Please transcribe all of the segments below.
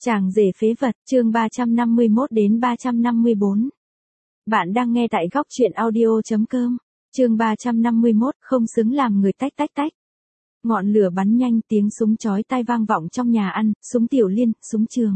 Chàng rể phế vật, chương 351 đến 354. Bạn đang nghe tại góc truyện audio.com. Chương 351, không xứng làm người tách tách tách. Ngọn lửa bắn nhanh, tiếng súng chói tai vang vọng trong nhà ăn, súng tiểu liên, súng trường.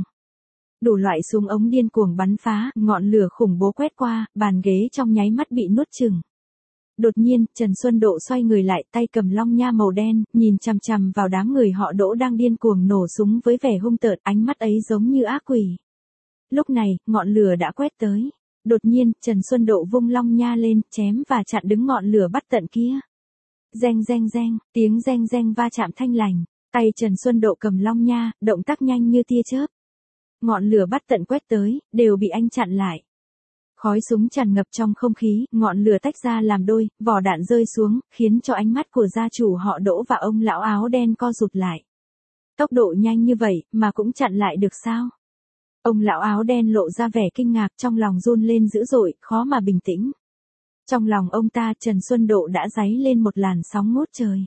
Đủ loại súng ống điên cuồng bắn phá, ngọn lửa khủng bố quét qua, bàn ghế trong nháy mắt bị nuốt chửng. Đột nhiên, Trần Xuân Độ xoay người lại, tay cầm long nha màu đen, nhìn chằm chằm vào đám người họ Đỗ đang điên cuồng nổ súng với vẻ hung tợn, ánh mắt ấy giống như ác quỷ. Lúc này, ngọn lửa đã quét tới. Đột nhiên, Trần Xuân Độ vung long nha lên, chém và chặn đứng ngọn lửa bắt tận kia. Reng reng reng, tiếng reng reng va chạm thanh lành. Tay Trần Xuân Độ cầm long nha, động tác nhanh như tia chớp. Ngọn lửa bắt tận quét tới, đều bị anh chặn lại. Khói súng tràn ngập trong không khí, ngọn lửa tách ra làm đôi, vỏ đạn rơi xuống, khiến cho ánh mắt của gia chủ họ Đỗ và ông lão áo đen co rụt lại. Tốc độ nhanh như vậy, mà cũng chặn lại được sao? Ông lão áo đen lộ ra vẻ kinh ngạc, trong lòng run lên dữ dội, khó mà bình tĩnh. Trong lòng ông ta, Trần Xuân Độ đã giấy lên một làn sóng ngút trời.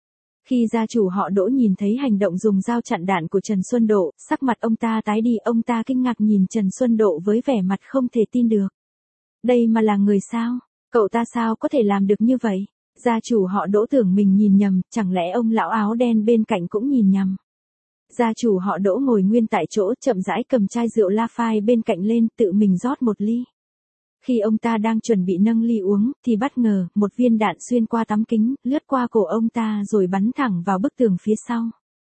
Khi gia chủ họ Đỗ nhìn thấy hành động dùng dao chặn đạn của Trần Xuân Độ, sắc mặt ông ta tái đi, ông ta kinh ngạc nhìn Trần Xuân Độ với vẻ mặt không thể tin được. Đây mà là người sao? Cậu ta sao có thể làm được như vậy? Gia chủ họ Đỗ tưởng mình nhìn nhầm, chẳng lẽ ông lão áo đen bên cạnh cũng nhìn nhầm? Gia chủ họ Đỗ ngồi nguyên tại chỗ, chậm rãi cầm chai rượu La Phai bên cạnh lên, tự mình rót một ly. Khi ông ta đang chuẩn bị nâng ly uống, thì bất ngờ, một viên đạn xuyên qua tấm kính, lướt qua cổ ông ta rồi bắn thẳng vào bức tường phía sau.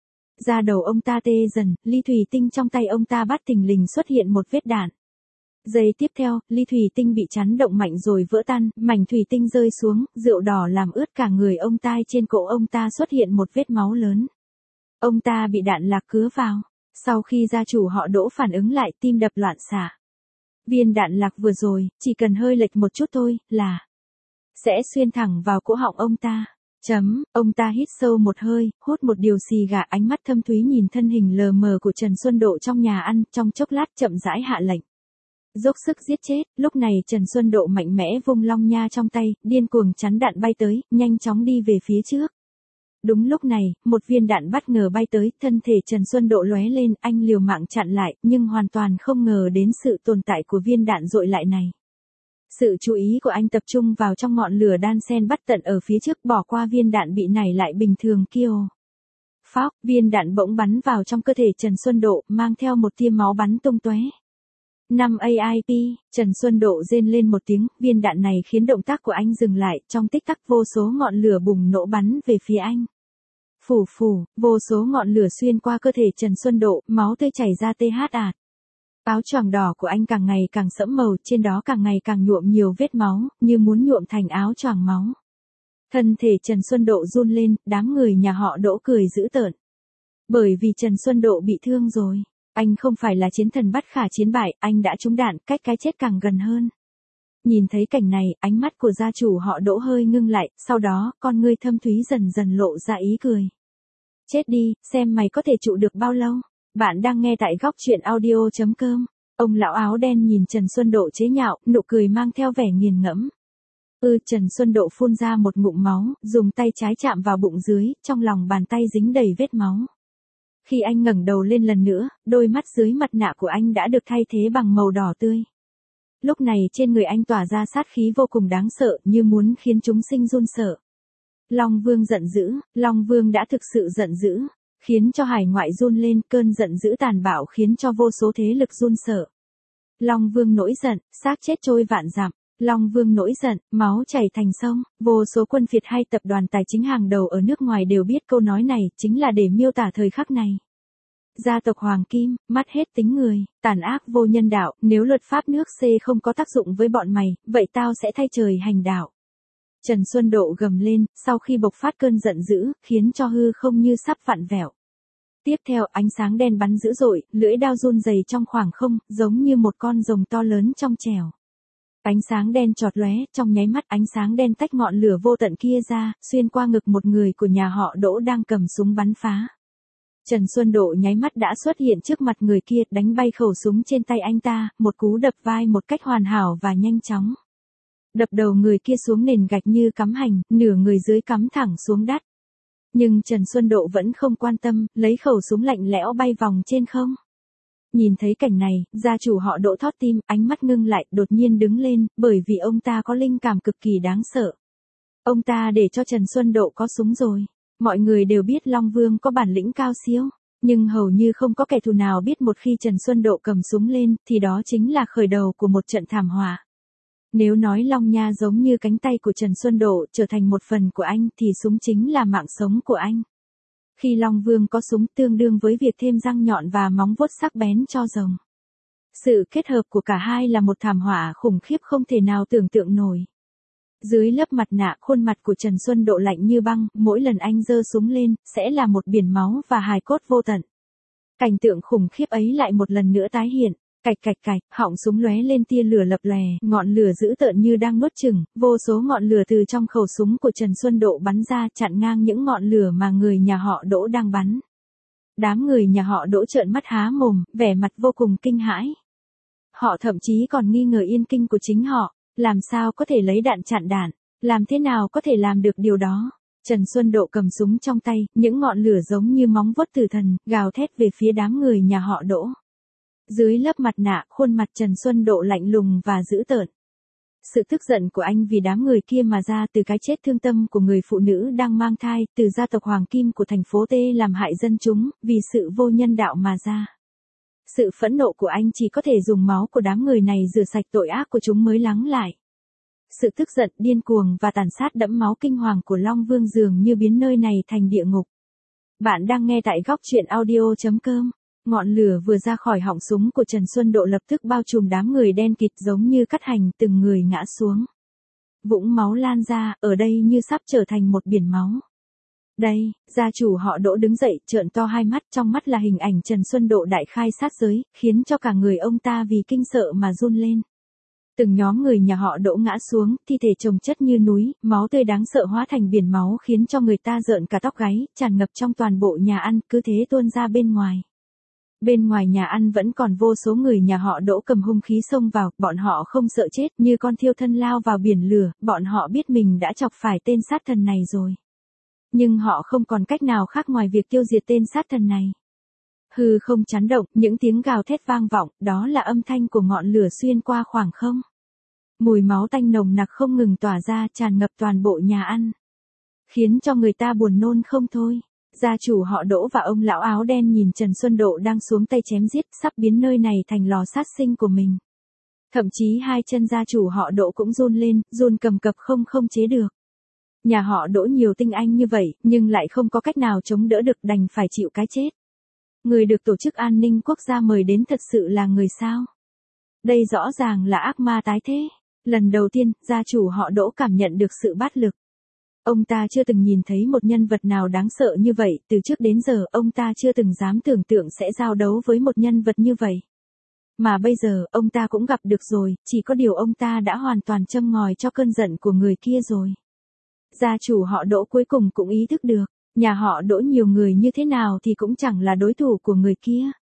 Da đầu ông ta tê dần, ly thủy tinh trong tay ông ta bắt thình lình xuất hiện một vết đạn. Giây tiếp theo, ly thủy tinh bị chấn động mạnh rồi vỡ tan, mảnh thủy tinh rơi xuống, rượu đỏ làm ướt cả người ông ta, trên cổ ông ta xuất hiện một vết máu lớn. Ông ta bị đạn lạc cứa vào. Sau khi gia chủ họ Đỗ phản ứng lại, tim đập loạn xạ. Viên đạn lạc vừa rồi, chỉ cần hơi lệch một chút thôi, là sẽ xuyên thẳng vào cổ họng ông ta. Ông ta hít sâu một hơi, hút một điều xì gà, ánh mắt thâm thúy nhìn thân hình lờ mờ của Trần Xuân Độ trong nhà ăn, trong chốc lát chậm rãi hạ lệnh. Dốc sức giết chết, lúc này Trần Xuân Độ mạnh mẽ vung long nha trong tay, điên cuồng chắn đạn bay tới, nhanh chóng đi về phía trước. Đúng lúc này, một viên đạn bất ngờ bay tới, thân thể Trần Xuân Độ lóe lên, anh liều mạng chặn lại, nhưng hoàn toàn không ngờ đến sự tồn tại của viên đạn dội lại này. Sự chú ý của anh tập trung vào trong ngọn lửa đan xen bất tận ở phía trước, bỏ qua viên đạn bị nảy lại bình thường kia. Phóc, viên đạn bỗng bắn vào trong cơ thể Trần Xuân Độ, mang theo một tia máu bắn tung tóe. 5 AIP, Trần Xuân Độ rên lên một tiếng, viên đạn này khiến động tác của anh dừng lại, trong tích tắc vô số ngọn lửa bùng nổ bắn về phía anh. Phù phù, vô số ngọn lửa xuyên qua cơ thể Trần Xuân Độ, máu tươi chảy ra tê hát ạt. Áo choàng đỏ của anh càng ngày càng sẫm màu, trên đó càng ngày càng nhuộm nhiều vết máu, như muốn nhuộm thành áo choàng máu. Thân thể Trần Xuân Độ run lên, đám người nhà họ Đỗ cười dữ tợn. Bởi vì Trần Xuân Độ bị thương rồi. Anh không phải là chiến thần bất khả chiến bại, anh đã trúng đạn, cách cái chết càng gần hơn. Nhìn thấy cảnh này, ánh mắt của gia chủ họ Đỗ hơi ngưng lại, sau đó, con ngươi thâm thúy dần dần lộ ra ý cười. Chết đi, xem mày có thể trụ được bao lâu. Bạn đang nghe tại góc truyện audio.com. Ông lão áo đen nhìn Trần Xuân Độ chế nhạo, nụ cười mang theo vẻ nghiền ngẫm. Trần Xuân Độ phun ra một ngụm máu, dùng tay trái chạm vào bụng dưới, trong lòng bàn tay dính đầy vết máu. Khi anh ngẩng đầu lên lần nữa, đôi mắt dưới mặt nạ của anh đã được thay thế bằng màu đỏ tươi. Lúc này trên người anh tỏa ra sát khí vô cùng đáng sợ, như muốn khiến chúng sinh run sợ. Long Vương giận dữ, Long Vương đã thực sự giận dữ, khiến cho hải ngoại run lên, cơn giận dữ tàn bạo khiến cho vô số thế lực run sợ. Long Vương nổi giận, xác chết trôi vạn dặm. Long Vương nổi giận, máu chảy thành sông, vô số quân phiệt hay tập đoàn tài chính hàng đầu ở nước ngoài đều biết câu nói này, chính là để miêu tả thời khắc này. Gia tộc Hoàng Kim, mất hết tính người, tàn ác vô nhân đạo, nếu luật pháp nước C không có tác dụng với bọn mày, vậy tao sẽ thay trời hành đạo. Trần Xuân Độ gầm lên, sau khi bộc phát cơn giận dữ, khiến cho hư không như sắp vặn vẹo. Tiếp theo ánh sáng đen bắn dữ dội, lưỡi đao run rẩy trong khoảng không, giống như một con rồng to lớn trong trèo. Ánh sáng đen chọt lóe, trong nháy mắt ánh sáng đen tách ngọn lửa vô tận kia ra, xuyên qua ngực một người của nhà họ Đỗ đang cầm súng bắn phá. Trần Xuân Độ nháy mắt đã xuất hiện trước mặt người kia, đánh bay khẩu súng trên tay anh ta, một cú đập vai một cách hoàn hảo và nhanh chóng. Đập đầu người kia xuống nền gạch như cắm hành, nửa người dưới cắm thẳng xuống đất. Nhưng Trần Xuân Độ vẫn không quan tâm, lấy khẩu súng lạnh lẽo bay vòng trên không. Nhìn thấy cảnh này, gia chủ họ Đỗ thót tim, ánh mắt ngưng lại, đột nhiên đứng lên, bởi vì ông ta có linh cảm cực kỳ đáng sợ. Ông ta để cho Trần Xuân Độ có súng rồi. Mọi người đều biết Long Vương có bản lĩnh cao siêu, nhưng hầu như không có kẻ thù nào biết một khi Trần Xuân Độ cầm súng lên, thì đó chính là khởi đầu của một trận thảm họa. Nếu nói Long Nha giống như cánh tay của Trần Xuân Độ trở thành một phần của anh thì súng chính là mạng sống của anh. Khi Long Vương có súng tương đương với việc thêm răng nhọn và móng vuốt sắc bén cho rồng. Sự kết hợp của cả hai là một thảm họa khủng khiếp không thể nào tưởng tượng nổi. Dưới lớp mặt nạ khuôn mặt của Trần Xuân Độ lạnh như băng, mỗi lần anh giơ súng lên, sẽ là một biển máu và hài cốt vô tận. Cảnh tượng khủng khiếp ấy lại một lần nữa tái hiện. Cạch cạch cạch, họng súng lóe lên tia lửa lập lòe, ngọn lửa dữ tợn như đang nuốt chửng, vô số ngọn lửa từ trong khẩu súng của Trần Xuân Độ bắn ra chặn ngang những ngọn lửa mà người nhà họ Đỗ đang bắn. Đám người nhà họ Đỗ trợn mắt há mồm, vẻ mặt vô cùng kinh hãi. Họ thậm chí còn nghi ngờ yên kinh của chính họ, làm sao có thể lấy đạn chặn đạn, làm thế nào có thể làm được điều đó. Trần Xuân Độ cầm súng trong tay, những ngọn lửa giống như móng vuốt tử thần, gào thét về phía đám người nhà họ Đỗ. Dưới lớp mặt nạ, khuôn mặt Trần Xuân Độ lạnh lùng và dữ tợn. Sự tức giận của anh vì đám người kia mà ra từ cái chết thương tâm của người phụ nữ đang mang thai, từ gia tộc Hoàng Kim của thành phố T làm hại dân chúng, vì sự vô nhân đạo mà ra. Sự phẫn nộ của anh chỉ có thể dùng máu của đám người này rửa sạch tội ác của chúng mới lắng lại. Sự tức giận, điên cuồng và tàn sát đẫm máu kinh hoàng của Long Vương dường như biến nơi này thành địa ngục. Bạn đang nghe tại góc truyện audio.com. Ngọn lửa vừa ra khỏi họng súng của Trần Xuân Độ lập tức bao trùm đám người đen kịt giống như cắt hành, từng người ngã xuống. Vũng máu lan ra, ở đây như sắp trở thành một biển máu. Đây, gia chủ họ Đỗ đứng dậy, trợn to hai mắt, trong mắt là hình ảnh Trần Xuân Độ đại khai sát giới, khiến cho cả người ông ta vì kinh sợ mà run lên. Từng nhóm người nhà họ Đỗ ngã xuống, thi thể chồng chất như núi, máu tươi đáng sợ hóa thành biển máu khiến cho người ta rợn cả tóc gáy, tràn ngập trong toàn bộ nhà ăn, cứ thế tuôn ra bên ngoài. Bên ngoài nhà ăn vẫn còn vô số người nhà họ Đỗ cầm hung khí xông vào, bọn họ không sợ chết, như con thiêu thân lao vào biển lửa, bọn họ biết mình đã chọc phải tên sát thần này rồi. Nhưng họ không còn cách nào khác ngoài việc tiêu diệt tên sát thần này. Hư không chấn động, những tiếng gào thét vang vọng, đó là âm thanh của ngọn lửa xuyên qua khoảng không. Mùi máu tanh nồng nặc không ngừng tỏa ra, tràn ngập toàn bộ nhà ăn, khiến cho người ta buồn nôn không thôi. Gia chủ họ Đỗ và ông lão áo đen nhìn Trần Xuân Độ đang xuống tay chém giết, sắp biến nơi này thành lò sát sinh của mình. Thậm chí hai chân gia chủ họ Đỗ cũng run lên, run cầm cập không chế được. Nhà họ Đỗ nhiều tinh anh như vậy, nhưng lại không có cách nào chống đỡ được, đành phải chịu cái chết. Người được Tổ chức An ninh Quốc gia mời đến thật sự là người sao? Đây rõ ràng là ác ma tái thế. Lần đầu tiên, gia chủ họ Đỗ cảm nhận được sự bát lực. Ông ta chưa từng nhìn thấy một nhân vật nào đáng sợ như vậy, từ trước đến giờ ông ta chưa từng dám tưởng tượng sẽ giao đấu với một nhân vật như vậy. Mà bây giờ, ông ta cũng gặp được rồi, chỉ có điều ông ta đã hoàn toàn châm ngòi cho cơn giận của người kia rồi. Gia chủ họ Đỗ cuối cùng cũng ý thức được, nhà họ Đỗ nhiều người như thế nào thì cũng chẳng là đối thủ của người kia.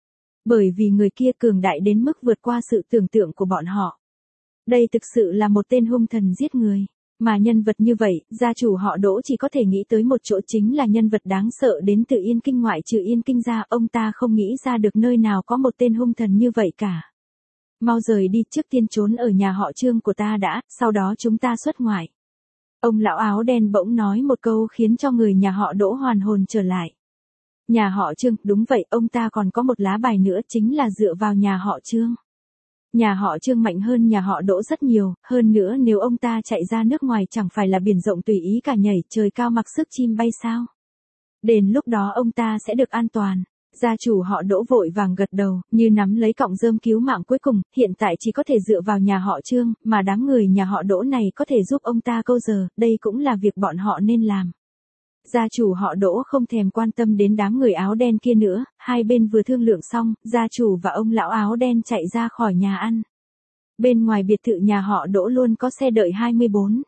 Bởi vì người kia cường đại đến mức vượt qua sự tưởng tượng của bọn họ. Đây thực sự là một tên hung thần giết người. Mà nhân vật như vậy, gia chủ họ Đỗ chỉ có thể nghĩ tới một chỗ, chính là nhân vật đáng sợ đến từ Yên Kinh, ngoại trừ Yên Kinh ra, ông ta không nghĩ ra được nơi nào có một tên hung thần như vậy cả. Mau rời đi, trước tiên trốn ở nhà họ Trương của ta đã, sau đó chúng ta xuất ngoại. Ông lão áo đen bỗng nói một câu khiến cho người nhà họ Đỗ hoàn hồn trở lại. Nhà họ Trương, đúng vậy, ông ta còn có một lá bài nữa, chính là dựa vào nhà họ Trương. Nhà họ Trương mạnh hơn nhà họ Đỗ rất nhiều, hơn nữa nếu ông ta chạy ra nước ngoài chẳng phải là biển rộng tùy ý cả nhảy, trời cao mặc sức chim bay sao? Đến lúc đó ông ta sẽ được an toàn. Gia chủ họ Đỗ vội vàng gật đầu, như nắm lấy cọng rơm cứu mạng cuối cùng, hiện tại chỉ có thể dựa vào nhà họ Trương, mà đám người nhà họ Đỗ này có thể giúp ông ta câu giờ, đây cũng là việc bọn họ nên làm. Gia chủ họ Đỗ không thèm quan tâm đến đám người áo đen kia nữa, hai bên vừa thương lượng xong, gia chủ và ông lão áo đen chạy ra khỏi nhà ăn. Bên ngoài biệt thự nhà họ Đỗ luôn có xe đợi 24.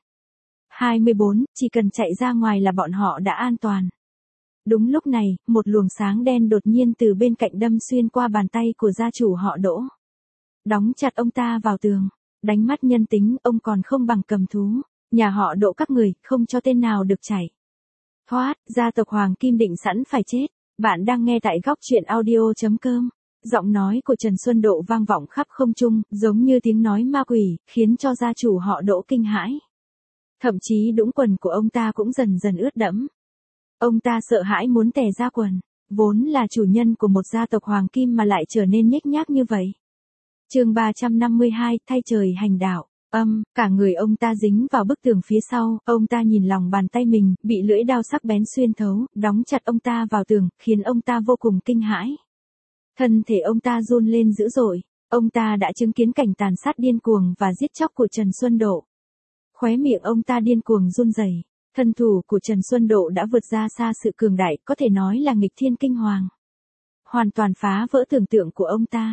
24, chỉ cần chạy ra ngoài là bọn họ đã an toàn. Đúng lúc này, một luồng sáng đen đột nhiên từ bên cạnh đâm xuyên qua bàn tay của gia chủ họ Đỗ. Đóng chặt ông ta vào tường. Đánh mắt nhân tính, ông còn không bằng cầm thú. Nhà họ Đỗ các người, không cho tên nào được chạy. Thoát, gia tộc Hoàng Kim định sẵn phải chết. Bạn đang nghe tại góc truyện audio.com. Giọng nói của Trần Xuân Độ vang vọng khắp không trung, giống như tiếng nói ma quỷ, khiến cho gia chủ họ Đỗ kinh hãi. Thậm chí đũng quần của ông ta cũng dần dần ướt đẫm. Ông ta sợ hãi muốn tè ra quần, vốn là chủ nhân của một gia tộc hoàng kim mà lại trở nên nhếch nhác như vậy. Chương 352, thay trời hành đạo. Cả người ông ta dính vào bức tường phía sau, ông ta nhìn lòng bàn tay mình, bị lưỡi dao sắc bén xuyên thấu, đóng chặt ông ta vào tường, khiến ông ta vô cùng kinh hãi. Thân thể ông ta run lên dữ dội, ông ta đã chứng kiến cảnh tàn sát điên cuồng và giết chóc của Trần Xuân Độ. Khóe miệng ông ta điên cuồng run rẩy. Thân thủ của Trần Xuân Độ đã vượt ra xa sự cường đại, có thể nói là nghịch thiên kinh hoàng. Hoàn toàn phá vỡ tưởng tượng của ông ta.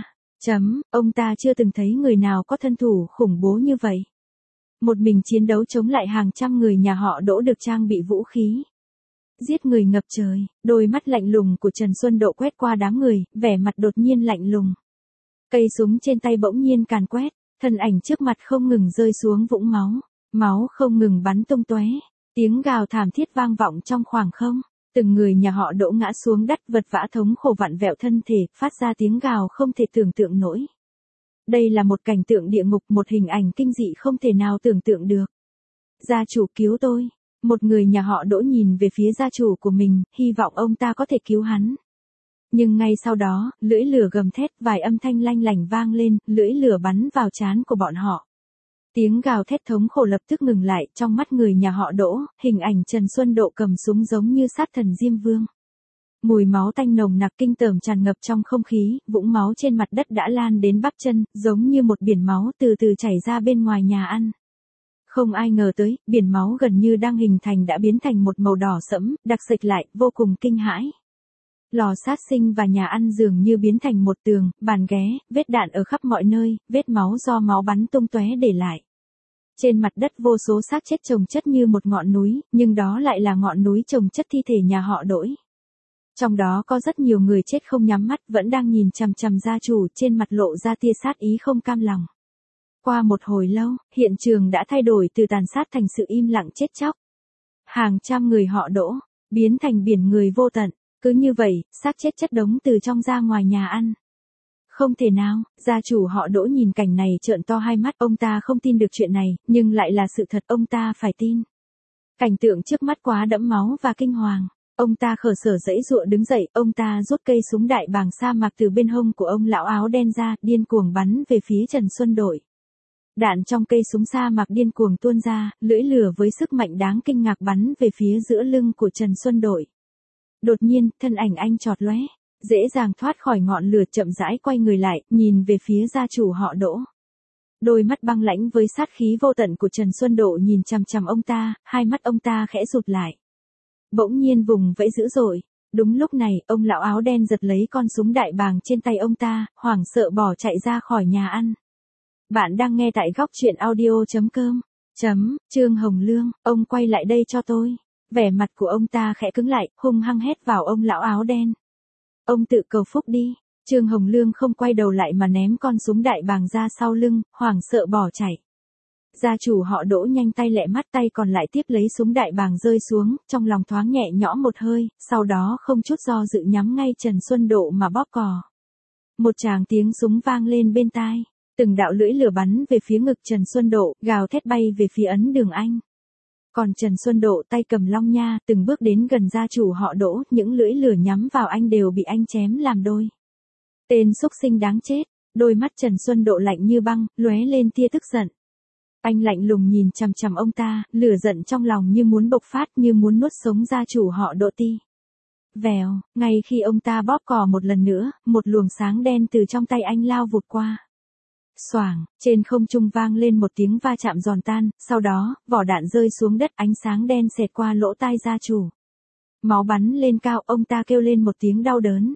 Ông ta chưa từng thấy người nào có thân thủ khủng bố như vậy. Một mình chiến đấu chống lại hàng trăm người nhà họ Đỗ được trang bị vũ khí. Giết người ngập trời, đôi mắt lạnh lùng của Trần Xuân Độ quét qua đám người, vẻ mặt đột nhiên lạnh lùng. Cây súng trên tay bỗng nhiên càn quét, thân ảnh trước mặt không ngừng rơi xuống vũng máu, máu không ngừng bắn tung tóe, tiếng gào thảm thiết vang vọng trong khoảng không. Từng người nhà họ Đỗ ngã xuống đất vật vã thống khổ vặn vẹo thân thể, phát ra tiếng gào không thể tưởng tượng nổi. Đây là một cảnh tượng địa ngục, một hình ảnh kinh dị không thể nào tưởng tượng được. Gia chủ cứu tôi. Một người nhà họ Đỗ nhìn về phía gia chủ của mình, hy vọng ông ta có thể cứu hắn. Nhưng ngay sau đó, lưỡi lửa gầm thét, vài âm thanh lanh lảnh vang lên, lưỡi lửa bắn vào trán của bọn họ. Tiếng gào thét thống khổ lập tức ngừng lại, trong mắt người nhà họ Đỗ, hình ảnh Trần Xuân Độ cầm súng giống như sát thần Diêm Vương. Mùi máu tanh nồng nặc kinh tởm tràn ngập trong không khí, vũng máu trên mặt đất đã lan đến bắp chân, giống như một biển máu từ từ chảy ra bên ngoài nhà ăn. Không ai ngờ tới, biển máu gần như đang hình thành đã biến thành một màu đỏ sẫm, đặc sệt lại, vô cùng kinh hãi. Lò sát sinh và nhà ăn dường như biến thành một tường, bàn ghế, vết đạn ở khắp mọi nơi, vết máu do máu bắn tung tóe để lại. Trên mặt đất vô số xác chết chồng chất như một ngọn núi, nhưng đó lại là ngọn núi chồng chất thi thể nhà họ Đỗ. Trong đó có rất nhiều người chết không nhắm mắt, vẫn đang nhìn chằm chằm gia chủ, trên mặt lộ ra tia sát ý không cam lòng. Qua một hồi lâu, hiện trường đã thay đổi từ tàn sát thành sự im lặng chết chóc. Hàng trăm người họ Đỗ, biến thành biển người vô tận, cứ như vậy, xác chết chất đống từ trong ra ngoài nhà ăn. Không thể nào, gia chủ họ Đỗ nhìn cảnh này trợn to hai mắt, ông ta không tin được chuyện này, nhưng lại là sự thật, ông ta phải tin. Cảnh tượng trước mắt quá đẫm máu và kinh hoàng. Ông ta khở sở giãy giụa đứng dậy, ông ta rút cây súng đại bàng sa mạc từ bên hông của ông lão áo đen ra, điên cuồng bắn về phía Trần Xuân Độ. Đạn trong cây súng sa mạc điên cuồng tuôn ra, lưỡi lửa với sức mạnh đáng kinh ngạc bắn về phía giữa lưng của Trần Xuân Độ. Đột nhiên, thân ảnh anh chọt lóe, dễ dàng thoát khỏi ngọn lửa, chậm rãi quay người lại, nhìn về phía gia chủ họ Đỗ. Đôi mắt băng lãnh với sát khí vô tận của Trần Xuân Độ nhìn chằm chằm ông ta, hai mắt ông ta khẽ rụt lại. Bỗng nhiên vùng vẫy dữ dội. Đúng lúc này, ông lão áo đen giật lấy con súng đại bàng trên tay ông ta, hoảng sợ bỏ chạy ra khỏi nhà ăn. Bạn đang nghe tại góc truyện audio.com. Trương Hồng Lương, ông quay lại đây cho tôi. Vẻ mặt của ông ta khẽ cứng lại, hung hăng hét vào ông lão áo đen. Ông tự cầu phúc đi. Trương Hồng Lương không quay đầu lại mà ném con súng đại bàng ra sau lưng, hoảng sợ bỏ chạy. Gia chủ họ Đỗ nhanh tay lẹ mắt, tay còn lại tiếp lấy súng đại bàng rơi xuống, trong lòng thoáng nhẹ nhõm một hơi, sau đó không chút do dự nhắm ngay Trần Xuân Độ mà bóp cò. Một tràng tiếng súng vang lên bên tai, từng đạo lưỡi lửa bắn về phía ngực Trần Xuân Độ, gào thét bay về phía ấn đường anh. Còn Trần Xuân Độ tay cầm long nha, từng bước đến gần gia chủ họ Đỗ, những lưỡi lửa nhắm vào anh đều bị anh chém làm đôi. Tên xúc sinh đáng chết, đôi mắt Trần Xuân Độ lạnh như băng, lóe lên tia tức giận. Anh lạnh lùng nhìn chằm chằm ông ta, lửa giận trong lòng như muốn bộc phát, như muốn nuốt sống gia chủ họ Đỗ Ti. Vèo, ngay khi ông ta bóp cò một lần nữa, một luồng sáng đen từ trong tay anh lao vụt qua. Xoảng, trên không trung vang lên một tiếng va chạm giòn tan, sau đó, vỏ đạn rơi xuống đất, ánh sáng đen xẹt qua lỗ tai gia chủ. Máu bắn lên cao, ông ta kêu lên một tiếng đau đớn.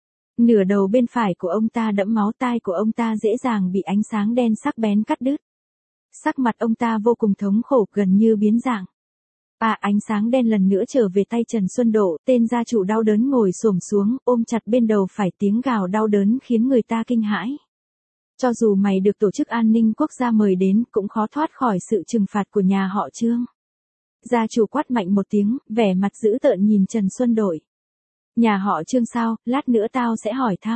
Nửa đầu bên phải của ông ta đẫm máu, tai của ông ta dễ dàng bị ánh sáng đen sắc bén cắt đứt. Sắc mặt ông ta vô cùng thống khổ, gần như biến dạng. Ánh sáng đen lần nữa trở về tay Trần Xuân Độ, tên gia chủ đau đớn ngồi xổm xuống, ôm chặt bên đầu phải, tiếng gào đau đớn khiến người ta kinh hãi. Cho dù mày được tổ chức an ninh quốc gia mời đến, cũng khó thoát khỏi sự trừng phạt của nhà họ Trương. Gia chủ quát mạnh một tiếng, vẻ mặt dữ tợn nhìn Trần Xuân Độ. Nhà họ Trương sao, lát nữa tao sẽ hỏi thăm.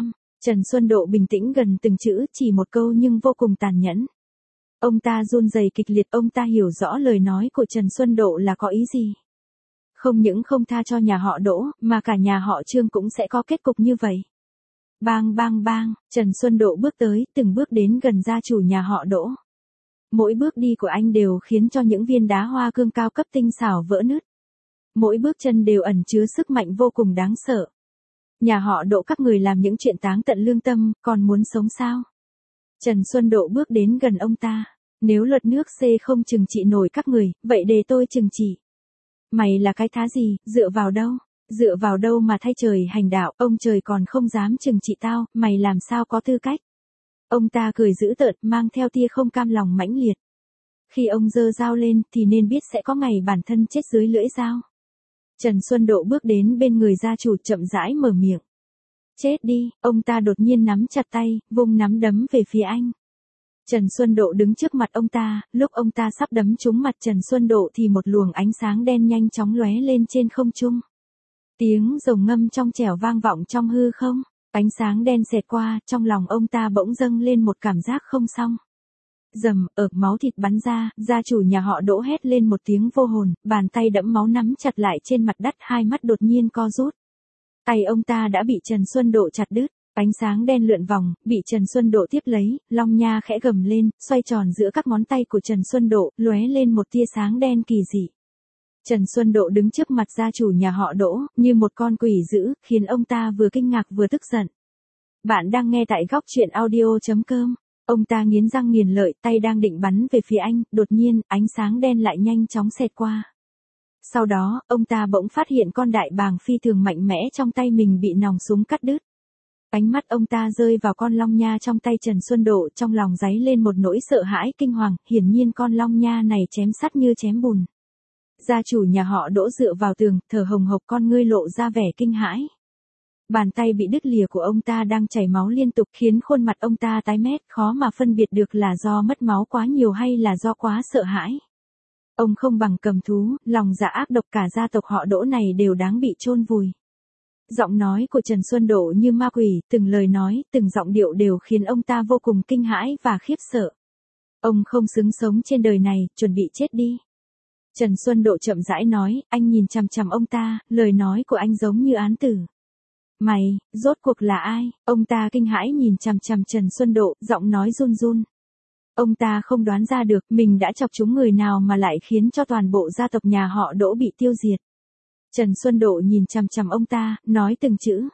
Trần Xuân Độ bình tĩnh gần từng chữ, chỉ một câu nhưng vô cùng tàn nhẫn. Ông ta run rẩy kịch liệt, ông ta hiểu rõ lời nói của Trần Xuân Độ là có ý gì. Không những không tha cho nhà họ Đỗ, mà cả nhà họ Trương cũng sẽ có kết cục như vậy. Bang bang bang, Trần Xuân Độ bước tới, từng bước đến gần gia chủ nhà họ Đỗ. Mỗi bước đi của anh đều khiến cho những viên đá hoa cương cao cấp tinh xảo vỡ nứt. Mỗi bước chân đều ẩn chứa sức mạnh vô cùng đáng sợ. Nhà họ Đỗ các người làm những chuyện táng tận lương tâm, còn muốn sống sao? Trần Xuân Độ bước đến gần ông ta. Nếu luật nước C không trừng trị nổi các người, vậy để tôi trừng trị. Mày là cái thá gì, dựa vào đâu? Dựa vào đâu mà thay trời hành đạo, ông trời còn không dám trừng trị tao, mày làm sao có tư cách? Ông ta cười dữ tợn, mang theo tia không cam lòng mãnh liệt. Khi ông giơ dao lên thì nên biết sẽ có ngày bản thân chết dưới lưỡi dao. Trần Xuân Độ bước đến bên người gia chủ chậm rãi mở miệng. Chết đi, ông ta đột nhiên nắm chặt tay, vung nắm đấm về phía anh. Trần Xuân Độ đứng trước mặt ông ta, lúc ông ta sắp đấm trúng mặt Trần Xuân Độ thì một luồng ánh sáng đen nhanh chóng lóe lên trên không trung. Tiếng rồng ngâm trong trẻo vang vọng trong hư không, ánh sáng đen xẹt qua, trong lòng ông ta bỗng dâng lên một cảm giác không xong. Rầm, máu thịt bắn ra, gia chủ nhà họ Đỗ hét lên một tiếng vô hồn, bàn tay đẫm máu nắm chặt lại trên mặt đất, hai mắt đột nhiên co rút. Tay ông ta đã bị Trần Xuân Độ chặt đứt, ánh sáng đen lượn vòng, bị Trần Xuân Độ tiếp lấy, long nha khẽ gầm lên, xoay tròn giữa các ngón tay của Trần Xuân Độ, lóe lên một tia sáng đen kỳ dị. Trần Xuân Độ đứng trước mặt gia chủ nhà họ Đỗ, như một con quỷ dữ, khiến ông ta vừa kinh ngạc vừa tức giận. Bạn đang nghe tại góc truyện audio.com. Ông ta nghiến răng nghiến lợi, tay đang định bắn về phía anh, đột nhiên, ánh sáng đen lại nhanh chóng xẹt qua. Sau đó, ông ta bỗng phát hiện con đại bàng phi thường mạnh mẽ trong tay mình bị nòng súng cắt đứt. Ánh mắt ông ta rơi vào con long nha trong tay Trần Xuân Độ, trong lòng giấy lên một nỗi sợ hãi kinh hoàng, hiển nhiên con long nha này chém sắt như chém bùn. Gia chủ nhà họ Đỗ dựa vào tường, thở hồng hộc, con ngươi lộ ra vẻ kinh hãi. Bàn tay bị đứt lìa của ông ta đang chảy máu liên tục, khiến khuôn mặt ông ta tái mét, khó mà phân biệt được là do mất máu quá nhiều hay là do quá sợ hãi. Ông không bằng cầm thú, lòng dạ ác độc, cả gia tộc họ Đỗ này đều đáng bị chôn vùi. Giọng nói của Trần Xuân Độ như ma quỷ, từng lời nói, từng giọng điệu đều khiến ông ta vô cùng kinh hãi và khiếp sợ. Ông không xứng sống trên đời này, chuẩn bị chết đi. Trần Xuân Độ chậm rãi nói, anh nhìn chằm chằm ông ta, lời nói của anh giống như án tử. Mày, rốt cuộc là ai? Ông ta kinh hãi nhìn chằm chằm Trần Xuân Độ, giọng nói run run. Ông ta không đoán ra được mình đã chọc trúng người nào mà lại khiến cho toàn bộ gia tộc nhà họ Đỗ bị tiêu diệt. Trần Xuân Độ nhìn chằm chằm ông ta, nói từng chữ.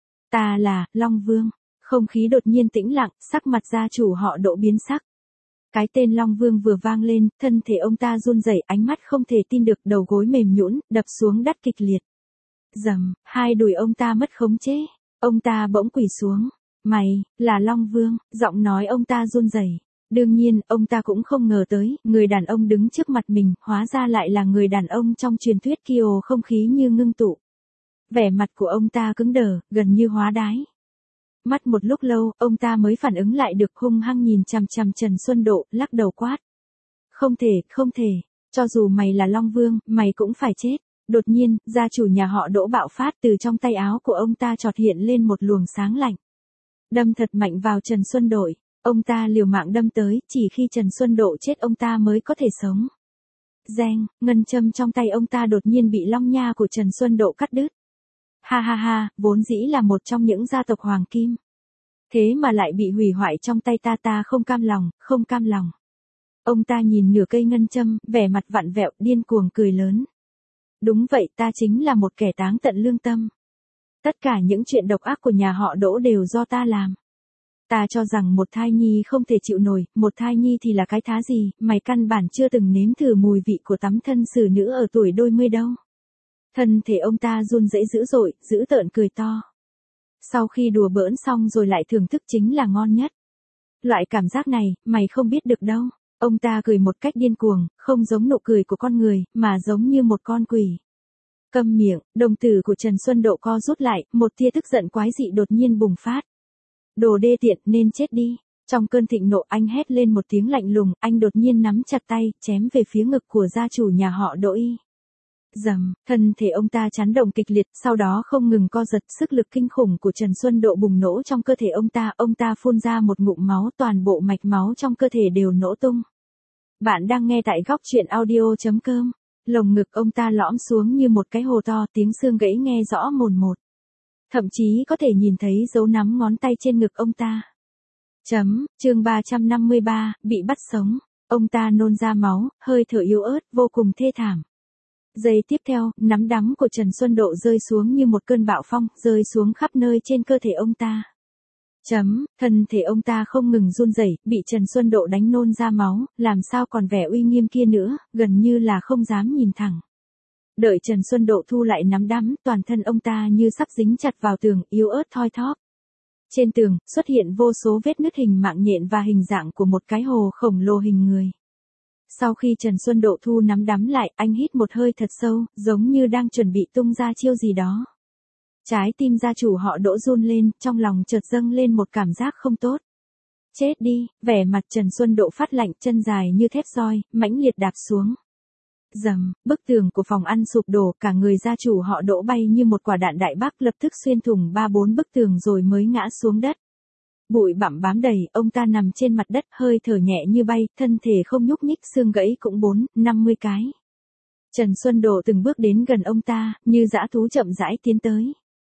Ta là Long Vương. Không khí đột nhiên tĩnh lặng, sắc mặt gia chủ họ Đỗ biến sắc. Cái tên Long Vương vừa vang lên, thân thể ông ta run rẩy, ánh mắt không thể tin được, đầu gối mềm nhũn, đập xuống đất kịch liệt. Rầm, hai đùi ông ta mất khống chế. Ông ta bỗng quỳ xuống. Mày, là Long Vương, giọng nói ông ta run rẩy. Đương nhiên, ông ta cũng không ngờ tới, người đàn ông đứng trước mặt mình, hóa ra lại là người đàn ông trong truyền thuyết Kiều, không khí như ngưng tụ. Vẻ mặt của ông ta cứng đờ, gần như hóa đái. Mắt một lúc lâu, ông ta mới phản ứng lại được, hung hăng nhìn chằm chằm Trần Xuân Độ, lắc đầu quát. Không thể, không thể, cho dù mày là Long Vương, mày cũng phải chết. Đột nhiên, gia chủ nhà họ Đỗ bạo phát, từ trong tay áo của ông ta chọt hiện lên một luồng sáng lạnh. Đâm thật mạnh vào Trần Xuân Độ. Ông ta liều mạng đâm tới, chỉ khi Trần Xuân Độ chết ông ta mới có thể sống. Reng, ngân châm trong tay ông ta đột nhiên bị long nha của Trần Xuân Độ cắt đứt. Ha ha ha, vốn dĩ là một trong những gia tộc hoàng kim. Thế mà lại bị hủy hoại trong tay ta không cam lòng, không cam lòng. Ông ta nhìn nửa cây ngân châm, vẻ mặt vặn vẹo, điên cuồng cười lớn. Đúng vậy, ta chính là một kẻ táng tận lương tâm. Tất cả những chuyện độc ác của nhà họ Đỗ đều do ta làm. Ta cho rằng một thai nhi không thể chịu nổi, một thai nhi thì là cái thá gì, mày căn bản chưa từng nếm thử mùi vị của tắm thân xử nữ ở tuổi đôi mươi đâu. Thân thể ông ta run rẩy dữ dội, dữ tợn cười to. Sau khi đùa bỡn xong rồi lại thưởng thức chính là ngon nhất. Loại cảm giác này, mày không biết được đâu. Ông ta cười một cách điên cuồng, không giống nụ cười của con người, mà giống như một con quỷ. Câm miệng, đồng tử của Trần Xuân Độ co rút lại, một tia tức giận quái dị đột nhiên bùng phát. Đồ đê tiện, nên chết đi. Trong cơn thịnh nộ anh hét lên một tiếng lạnh lùng, anh đột nhiên nắm chặt tay, chém về phía ngực của gia chủ nhà họ Đỗ Y. Rầm, thân thể ông ta chấn động kịch liệt, sau đó không ngừng co giật, sức lực kinh khủng của Trần Xuân Độ bùng nổ trong cơ thể ông ta phun ra một ngụm máu, toàn bộ mạch máu trong cơ thể đều nổ tung. Bạn đang nghe tại góc truyện audio.com. Lồng ngực ông ta lõm xuống như một cái hồ to, tiếng xương gãy nghe rõ mồn một. Thậm chí có thể nhìn thấy dấu nắm ngón tay trên ngực ông ta. Chương 353, bị bắt sống. Ông ta nôn ra máu, hơi thở yếu ớt, vô cùng thê thảm. Giây tiếp theo, nắm đấm của Trần Xuân Độ rơi xuống như một cơn bạo phong, rơi xuống khắp nơi trên cơ thể ông ta. Thân thể ông ta không ngừng run rẩy, bị Trần Xuân Độ đánh nôn ra máu, làm sao còn vẻ uy nghiêm kia nữa, gần như là không dám nhìn thẳng. Đợi Trần Xuân Độ thu lại nắm đấm, toàn thân ông ta như sắp dính chặt vào tường, yếu ớt thoi thóp. Trên tường, xuất hiện vô số vết nứt hình mạng nhện và hình dạng của một cái hồ khổng lồ hình người. Sau khi Trần Xuân Độ thu nắm đấm lại, anh hít một hơi thật sâu, giống như đang chuẩn bị tung ra chiêu gì đó. Trái tim gia chủ họ Đỗ run lên, trong lòng chợt dâng lên một cảm giác không tốt. Chết đi, vẻ mặt Trần Xuân Độ phát lạnh, chân dài như thép roi, mãnh liệt đạp xuống. Rầm, bức tường của phòng ăn sụp đổ, cả người gia chủ họ Đỗ bay như một quả đạn đại bác, lập tức xuyên thủng 3-4 bức tường rồi mới ngã xuống đất. Bụi bặm bám đầy, ông ta nằm trên mặt đất, hơi thở nhẹ như bay, thân thể không nhúc nhích, xương gãy cũng 4-50 cái. Trần Xuân Độ từng bước đến gần ông ta, như dã thú chậm rãi tiến tới.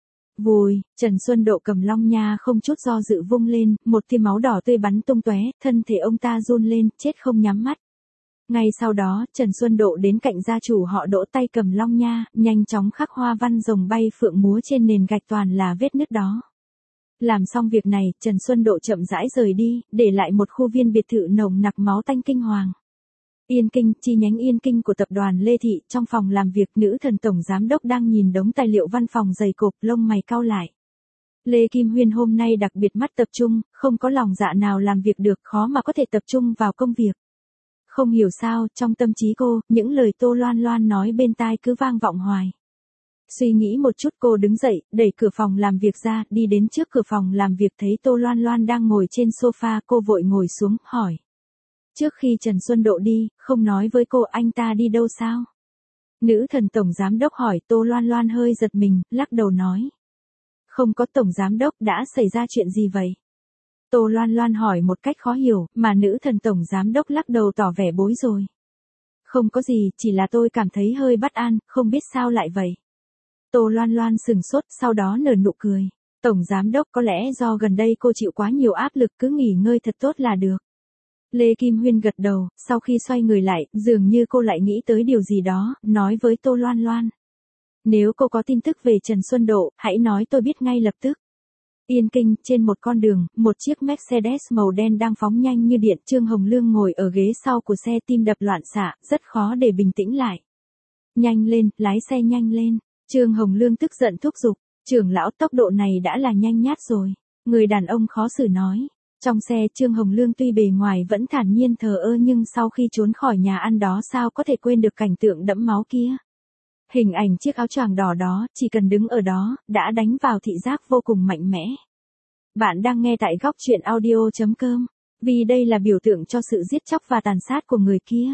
Vùi, Trần Xuân Độ cầm long nha không chút do dự vung lên, một tia máu đỏ tươi bắn tung tóe, thân thể ông ta run lên, chết không nhắm mắt. Ngay sau đó, Trần Xuân Độ đến cạnh gia chủ họ Đỗ, tay cầm long nha, nhanh chóng khắc hoa văn rồng bay phượng múa trên nền gạch toàn là vết nứt đó. Làm xong việc này, Trần Xuân Độ chậm rãi rời đi, để lại một khu viên biệt thự nồng nặc máu tanh kinh hoàng. Yên Kinh, chi nhánh Yên Kinh của tập đoàn Lê Thị, trong phòng làm việc, nữ thần tổng giám đốc đang nhìn đống tài liệu văn phòng dày cộp, lông mày cau lại. Lê Kim Huyên hôm nay đặc biệt mắt tập trung, không có lòng dạ nào làm việc được, khó mà có thể tập trung vào công việc. Không hiểu sao, trong tâm trí cô, những lời Tô Loan Loan nói bên tai cứ vang vọng hoài. Suy nghĩ một chút, cô đứng dậy, đẩy cửa phòng làm việc ra, đi đến trước cửa phòng làm việc, thấy Tô Loan Loan đang ngồi trên sofa, cô vội ngồi xuống, hỏi. Trước khi Trần Xuân Độ đi, không nói với cô anh ta đi đâu sao? Nữ thần tổng giám đốc hỏi. Tô Loan Loan hơi giật mình, lắc đầu nói. Không có, tổng giám đốc, đã xảy ra chuyện gì vậy? Tô Loan Loan hỏi một cách khó hiểu, mà nữ thần tổng giám đốc lắc đầu tỏ vẻ bối rối. Không có gì, chỉ là tôi cảm thấy hơi bất an, không biết sao lại vậy. Tô Loan Loan sừng sốt, sau đó nở nụ cười. Tổng giám đốc, có lẽ do gần đây cô chịu quá nhiều áp lực, cứ nghỉ ngơi thật tốt là được. Lê Kim Huyên gật đầu, sau khi xoay người lại, dường như cô lại nghĩ tới điều gì đó, nói với Tô Loan Loan. Nếu cô có tin tức về Trần Xuân Độ, hãy nói tôi biết ngay lập tức. Yên Kinh, trên một con đường, một chiếc Mercedes màu đen đang phóng nhanh như điện, Trương Hồng Lương ngồi ở ghế sau của xe, tim đập loạn xạ, rất khó để bình tĩnh lại. Nhanh lên, lái xe nhanh lên. Trương Hồng Lương tức giận thúc giục. Trưởng lão, tốc độ này đã là nhanh nhát rồi. Người đàn ông khó xử nói. Trong xe, Trương Hồng Lương tuy bề ngoài vẫn thản nhiên thờ ơ, nhưng sau khi trốn khỏi nhà ăn đó, sao có thể quên được cảnh tượng đẫm máu kia. Hình ảnh chiếc áo choàng đỏ đó, chỉ cần đứng ở đó, đã đánh vào thị giác vô cùng mạnh mẽ. Bạn đang nghe tại góc truyện audio.com. Vì đây là biểu tượng cho sự giết chóc và tàn sát của người kia.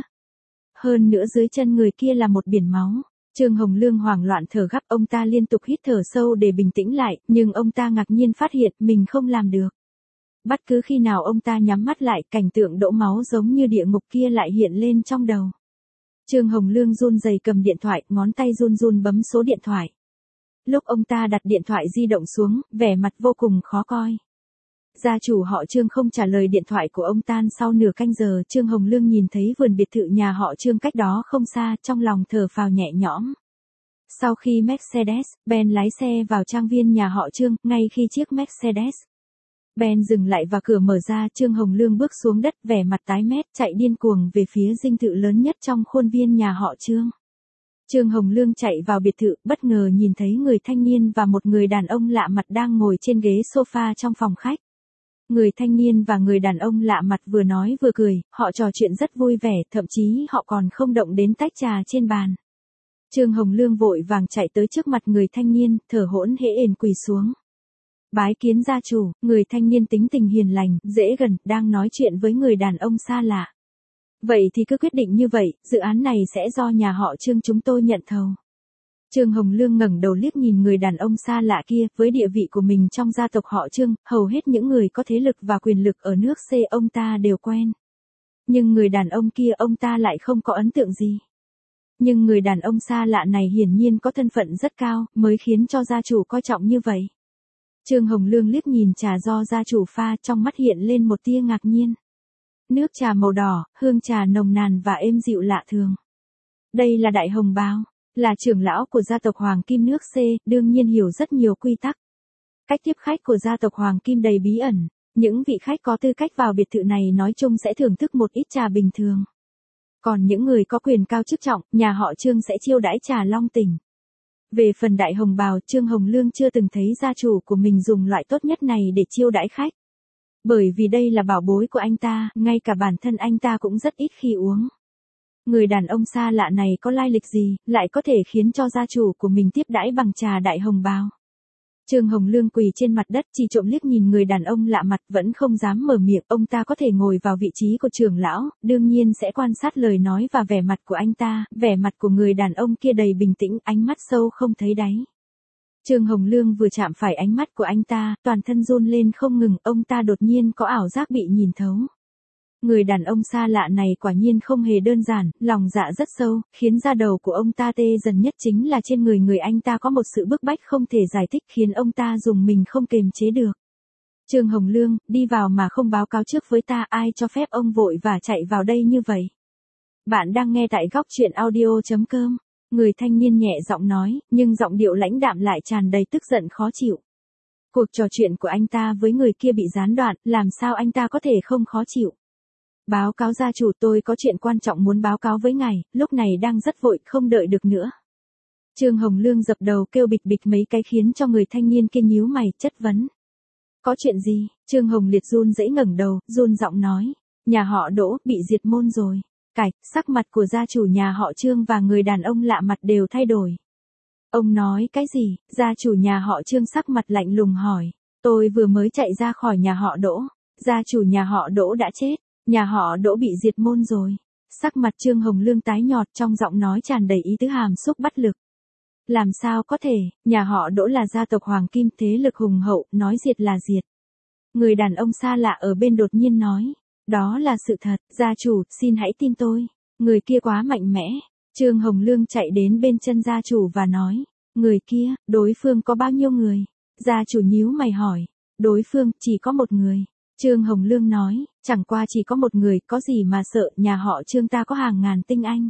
Hơn nữa dưới chân người kia là một biển máu. Trương Hồng Lương hoảng loạn thở gấp, ông ta liên tục hít thở sâu để bình tĩnh lại, nhưng ông ta ngạc nhiên phát hiện mình không làm được. Bất cứ khi nào ông ta nhắm mắt lại, cảnh tượng đổ máu giống như địa ngục kia lại hiện lên trong đầu. Trương Hồng Lương run rẩy cầm điện thoại, ngón tay run run bấm số điện thoại. Lúc ông ta đặt điện thoại di động xuống, vẻ mặt vô cùng khó coi. Gia chủ họ Trương không trả lời điện thoại của ông ta. Sau nửa canh giờ, Trương Hồng Lương nhìn thấy vườn biệt thự nhà họ Trương cách đó không xa, trong lòng thở phào nhẹ nhõm. Sau khi Mercedes-Benz lái xe vào trang viên nhà họ Trương, ngay khi chiếc Mercedes-Benz dừng lại và cửa mở ra, Trương Hồng Lương bước xuống đất, vẻ mặt tái mét, chạy điên cuồng về phía dinh thự lớn nhất trong khuôn viên nhà họ Trương. Trương Hồng Lương chạy vào biệt thự, bất ngờ nhìn thấy người thanh niên và một người đàn ông lạ mặt đang ngồi trên ghế sofa trong phòng khách. Người thanh niên và người đàn ông lạ mặt vừa nói vừa cười, họ trò chuyện rất vui vẻ, thậm chí họ còn không động đến tách trà trên bàn. Trương Hồng Lương vội vàng chạy tới trước mặt người thanh niên, thở hổn hển quỳ xuống. Bái kiến gia chủ. Người thanh niên tính tình hiền lành, dễ gần, đang nói chuyện với người đàn ông xa lạ. Vậy thì cứ quyết định như vậy, dự án này sẽ do nhà họ Trương chúng tôi nhận thầu. Trương Hồng Lương ngẩng đầu liếc nhìn người đàn ông xa lạ kia, với địa vị của mình trong gia tộc họ Trương, hầu hết những người có thế lực và quyền lực ở nước C ông ta đều quen. Nhưng người đàn ông kia ông ta lại không có ấn tượng gì. Nhưng người đàn ông xa lạ này hiển nhiên có thân phận rất cao, mới khiến cho gia chủ coi trọng như vậy. Trương Hồng Lương liếc nhìn trà do gia chủ pha, trong mắt hiện lên một tia ngạc nhiên. Nước trà màu đỏ, hương trà nồng nàn và êm dịu lạ thường. Đây là Đại Hồng Bào, là trưởng lão của gia tộc Hoàng Kim nước C, đương nhiên hiểu rất nhiều quy tắc. Cách tiếp khách của gia tộc Hoàng Kim đầy bí ẩn, những vị khách có tư cách vào biệt thự này nói chung sẽ thưởng thức một ít trà bình thường. Còn những người có quyền cao chức trọng, nhà họ Trương sẽ chiêu đãi trà long tỉnh. Về phần Đại Hồng Bào, Trương Hồng Lương chưa từng thấy gia chủ của mình dùng loại tốt nhất này để chiêu đãi khách. Bởi vì đây là bảo bối của anh ta, ngay cả bản thân anh ta cũng rất ít khi uống. Người đàn ông xa lạ này có lai lịch gì, lại có thể khiến cho gia chủ của mình tiếp đãi bằng trà Đại Hồng Bào. Trương Hồng Lương quỳ trên mặt đất chỉ trộm liếc nhìn người đàn ông lạ mặt vẫn không dám mở miệng. Ông ta có thể ngồi vào vị trí của trưởng lão, đương nhiên sẽ quan sát lời nói và vẻ mặt của anh ta. Vẻ mặt của người đàn ông kia đầy bình tĩnh, ánh mắt sâu không thấy đáy. Trương Hồng Lương vừa chạm phải ánh mắt của anh ta, toàn thân run lên không ngừng, ông ta đột nhiên có ảo giác bị nhìn thấu. Người đàn ông xa lạ này quả nhiên không hề đơn giản, lòng dạ rất sâu, khiến da đầu của ông ta tê dần nhất chính là trên người anh ta có một sự bức bách không thể giải thích khiến ông ta dùng mình không kềm chế được. Trương Hồng Lương, đi vào mà không báo cáo trước với ta, ai cho phép ông vội và chạy vào đây như vậy? Bạn đang nghe tại góc truyện audio.com. Người thanh niên nhẹ giọng nói, nhưng giọng điệu lãnh đạm lại tràn đầy tức giận khó chịu. Cuộc trò chuyện của anh ta với người kia bị gián đoạn, làm sao anh ta có thể không khó chịu? Báo cáo gia chủ, tôi có chuyện quan trọng muốn báo cáo với ngài, lúc này đang rất vội, không đợi được nữa. Trương Hồng Lương dập đầu kêu bịch bịch mấy cái khiến cho người thanh niên kia nhíu mày, chất vấn. Có chuyện gì? Trương Hồng Liệt run rẩy ngẩng đầu, run giọng nói. Nhà họ Đỗ bị diệt môn rồi. Sắc mặt của gia chủ nhà họ Trương và người đàn ông lạ mặt đều thay đổi. Ông nói cái gì? Gia chủ nhà họ Trương sắc mặt lạnh lùng hỏi. Tôi vừa mới chạy ra khỏi nhà họ Đỗ. Gia chủ nhà họ Đỗ đã chết. Nhà họ Đỗ bị diệt môn rồi. Sắc mặt Trương Hồng Lương tái nhọt, trong giọng nói tràn đầy ý tứ hàm xúc bất lực. Làm sao có thể, nhà họ Đỗ là gia tộc Hoàng Kim, thế lực hùng hậu, nói diệt là diệt. Người đàn ông xa lạ ở bên đột nhiên nói. Đó là sự thật, gia chủ, xin hãy tin tôi. Người kia quá mạnh mẽ. Trương Hồng Lương chạy đến bên chân gia chủ và nói. Người kia, đối phương có bao nhiêu người? Gia chủ nhíu mày hỏi. Đối phương, chỉ có một người. Trương Hồng Lương nói, chẳng qua chỉ có một người, có gì mà sợ, nhà họ Trương ta có hàng ngàn tinh anh.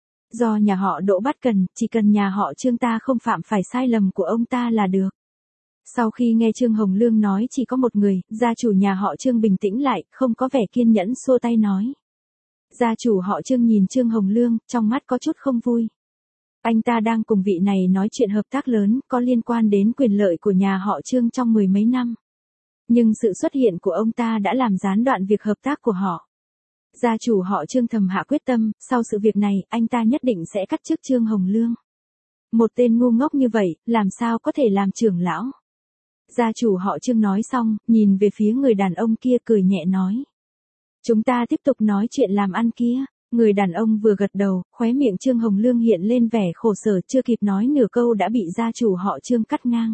Do nhà họ Đỗ bắt cần, chỉ cần nhà họ Trương ta không phạm phải sai lầm của ông ta là được. Sau khi nghe Trương Hồng Lương nói chỉ có một người, gia chủ nhà họ Trương bình tĩnh lại, không có vẻ kiên nhẫn xua tay nói. Gia chủ họ Trương nhìn Trương Hồng Lương, trong mắt có chút không vui. Anh ta đang cùng vị này nói chuyện hợp tác lớn, có liên quan đến quyền lợi của nhà họ Trương trong mười mấy năm. Nhưng sự xuất hiện của ông ta đã làm gián đoạn việc hợp tác của họ. Gia chủ họ Trương thầm hạ quyết tâm, sau sự việc này, anh ta nhất định sẽ cắt chức Trương Hồng Lương. Một tên ngu ngốc như vậy, làm sao có thể làm trưởng lão? Gia chủ họ Trương nói xong, nhìn về phía người đàn ông kia cười nhẹ nói. Chúng ta tiếp tục nói chuyện làm ăn kia. Người đàn ông vừa gật đầu, khóe miệng Trương Hồng Lương hiện lên vẻ khổ sở, chưa kịp nói nửa câu đã bị gia chủ họ Trương cắt ngang.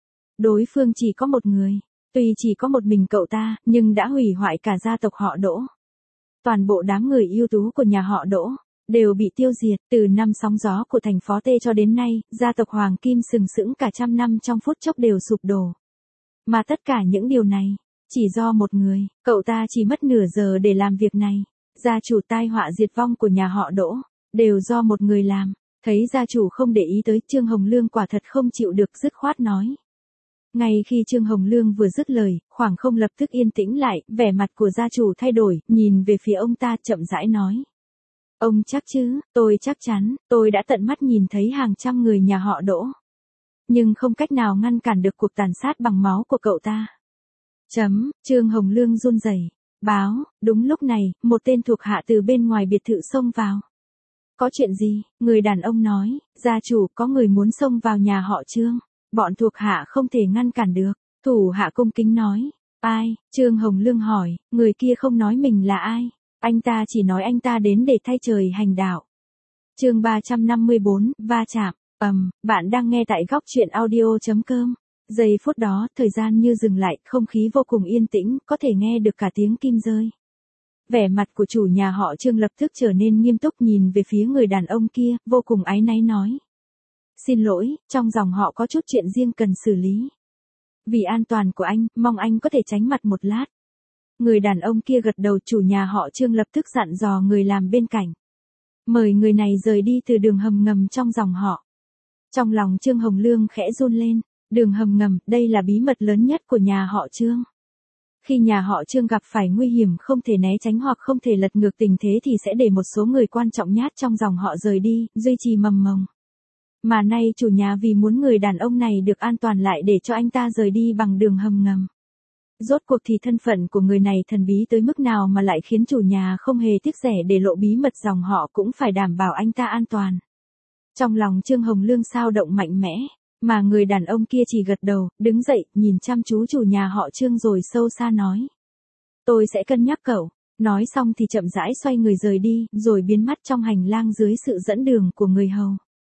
Đối phương chỉ có một người. Tuy chỉ có một mình cậu ta, nhưng đã hủy hoại cả gia tộc họ Đỗ. Toàn bộ đám người ưu tú của nhà họ Đỗ đều bị tiêu diệt. Từ năm sóng gió của thành Phó Tê cho đến nay, gia tộc Hoàng Kim sừng sững cả trăm năm trong phút chốc đều sụp đổ. Mà tất cả những điều này, chỉ do một người, cậu ta chỉ mất nửa giờ để làm việc này. Gia chủ tai họa diệt vong của nhà họ Đỗ, đều do một người làm. Thấy gia chủ không để ý tới, Trương Hồng Lương quả thật không chịu được, dứt khoát nói. Ngay khi Trương Hồng Lương vừa dứt lời, khoảng không lập tức yên tĩnh lại, vẻ mặt của gia chủ thay đổi, nhìn về phía ông ta chậm rãi nói. Ông chắc chứ? Tôi chắc chắn, tôi đã tận mắt nhìn thấy hàng trăm người nhà họ Đỗ. Nhưng không cách nào ngăn cản được cuộc tàn sát bằng máu của cậu ta. Trương Hồng Lương run rẩy. Báo, đúng lúc này, một tên thuộc hạ từ bên ngoài biệt thự xông vào. Có chuyện gì? Người đàn ông nói, gia chủ, có người muốn xông vào nhà họ Trương. Bọn thuộc hạ không thể ngăn cản được. Thủ hạ cung kính nói. Ai? Trương Hồng Lương hỏi, người kia không nói mình là ai. Anh ta chỉ nói anh ta đến để thay trời hành đạo. Chương 354, va chạm. Bạn đang nghe tại góc truyện audio.com. Giây phút đó, thời gian như dừng lại, không khí vô cùng yên tĩnh, có thể nghe được cả tiếng kim rơi. Vẻ mặt của chủ nhà họ Trương lập tức trở nên nghiêm túc, nhìn về phía người đàn ông kia, vô cùng áy náy nói. Xin lỗi, trong dòng họ có chút chuyện riêng cần xử lý. Vì an toàn của anh, mong anh có thể tránh mặt một lát. Người đàn ông kia gật đầu, chủ nhà họ Trương lập tức dặn dò người làm bên cạnh. Mời người này rời đi từ đường hầm ngầm trong dòng họ. Trong lòng Trương Hồng Lương khẽ run lên, đường hầm ngầm, đây là bí mật lớn nhất của nhà họ Trương. Khi nhà họ Trương gặp phải nguy hiểm không thể né tránh hoặc không thể lật ngược tình thế thì sẽ để một số người quan trọng nhát trong dòng họ rời đi, duy trì mầm mống. Mà nay chủ nhà vì muốn người đàn ông này được an toàn lại để cho anh ta rời đi bằng đường hầm ngầm. Rốt cuộc thì thân phận của người này thần bí tới mức nào mà lại khiến chủ nhà không hề tiếc rẻ để lộ bí mật dòng họ cũng phải đảm bảo anh ta an toàn. Trong lòng Trương Hồng Lương xao động mạnh mẽ, mà người đàn ông kia chỉ gật đầu, đứng dậy, nhìn chăm chú chủ nhà họ Trương rồi sâu xa nói. Tôi sẽ cân nhắc cậu. Nói xong thì chậm rãi xoay người rời đi, rồi biến mất trong hành lang dưới sự dẫn đường của người hầu.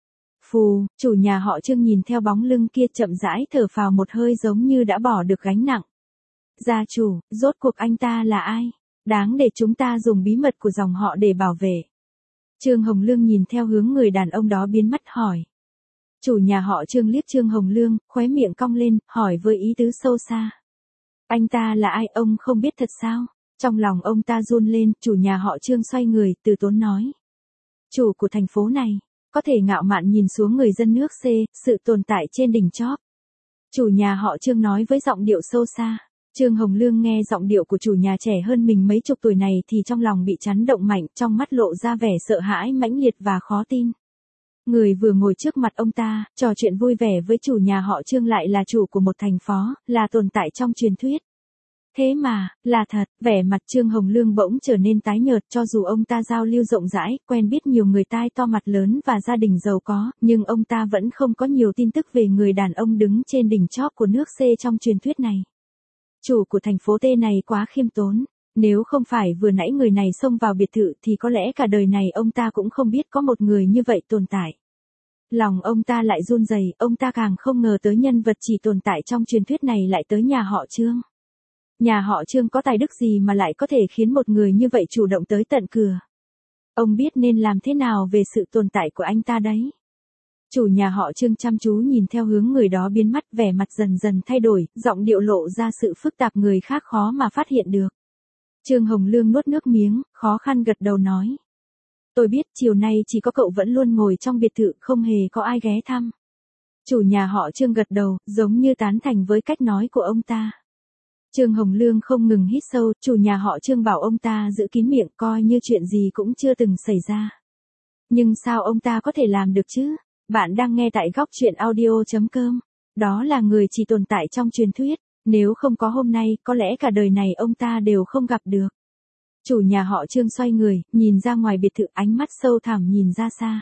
Phù, chủ nhà họ Trương nhìn theo bóng lưng kia chậm rãi thở phào một hơi giống như đã bỏ được gánh nặng. Gia chủ, rốt cuộc anh ta là ai? Đáng để chúng ta dùng bí mật của dòng họ để bảo vệ. Trương Hồng Lương nhìn theo hướng người đàn ông đó biến mất hỏi. Chủ nhà họ Trương liếc Trương Hồng Lương, khóe miệng cong lên, hỏi với ý tứ sâu xa. Anh ta là ai, ông không biết thật sao? Trong lòng ông ta run lên, chủ nhà họ Trương xoay người, từ tốn nói. Chủ của thành phố này, có thể ngạo mạn nhìn xuống người dân nước C, sự tồn tại trên đỉnh chóp. Chủ nhà họ Trương nói với giọng điệu sâu xa. Trương Hồng Lương nghe giọng điệu của chủ nhà trẻ hơn mình mấy chục tuổi này thì trong lòng bị chấn động mạnh, trong mắt lộ ra vẻ sợ hãi mãnh liệt và khó tin. Người vừa ngồi trước mặt ông ta, trò chuyện vui vẻ với chủ nhà họ Trương lại là chủ của một thành phố, là tồn tại trong truyền thuyết. Thế mà, là thật, vẻ mặt Trương Hồng Lương bỗng trở nên tái nhợt, cho dù ông ta giao lưu rộng rãi, quen biết nhiều người tai to mặt lớn và gia đình giàu có, nhưng ông ta vẫn không có nhiều tin tức về người đàn ông đứng trên đỉnh chóp của nước C trong truyền thuyết này. Chủ của thành phố T này quá khiêm tốn, nếu không phải vừa nãy người này xông vào biệt thự thì có lẽ cả đời này ông ta cũng không biết có một người như vậy tồn tại. Lòng ông ta lại run rẩy, ông ta càng không ngờ tới nhân vật chỉ tồn tại trong truyền thuyết này lại tới nhà họ Trương. Nhà họ Trương có tài đức gì mà lại có thể khiến một người như vậy chủ động tới tận cửa. Ông biết nên làm thế nào về sự tồn tại của anh ta đấy. Chủ nhà họ Trương chăm chú nhìn theo hướng người đó biến mất, vẻ mặt dần dần thay đổi, giọng điệu lộ ra sự phức tạp người khác khó mà phát hiện được. Trương Hồng Lương nuốt nước miếng, khó khăn gật đầu nói. Tôi biết chiều nay chỉ có cậu vẫn luôn ngồi trong biệt thự, không hề có ai ghé thăm. Chủ nhà họ Trương gật đầu, giống như tán thành với cách nói của ông ta. Trương Hồng Lương không ngừng hít sâu, chủ nhà họ Trương bảo ông ta giữ kín miệng coi như chuyện gì cũng chưa từng xảy ra. Nhưng sao ông ta có thể làm được chứ? Bạn đang nghe tại góc truyện audio.com. Đó là người chỉ tồn tại trong truyền thuyết, nếu không có hôm nay, có lẽ cả đời này ông ta đều không gặp được. Chủ nhà họ Trương xoay người, nhìn ra ngoài biệt thự, ánh mắt sâu thẳm nhìn ra xa.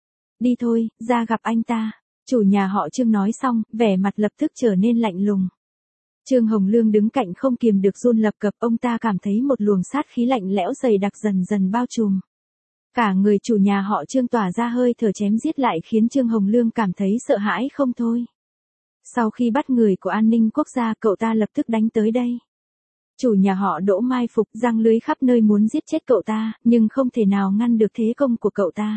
Đi thôi, ra gặp anh ta. Chủ nhà họ Trương nói xong, vẻ mặt lập tức trở nên lạnh lùng. Trương Hồng Lương đứng cạnh không kiềm được run lập cập, ông ta cảm thấy một luồng sát khí lạnh lẽo dày đặc dần dần bao trùm. Cả người chủ nhà họ Trương tỏa ra hơi thở chém giết lại khiến Trương Hồng Lương cảm thấy sợ hãi không thôi. Sau khi bắt người của an ninh quốc gia, cậu ta lập tức đánh tới đây. Chủ nhà họ Đỗ mai phục, giăng lưới khắp nơi muốn giết chết cậu ta, nhưng không thể nào ngăn được thế công của cậu ta.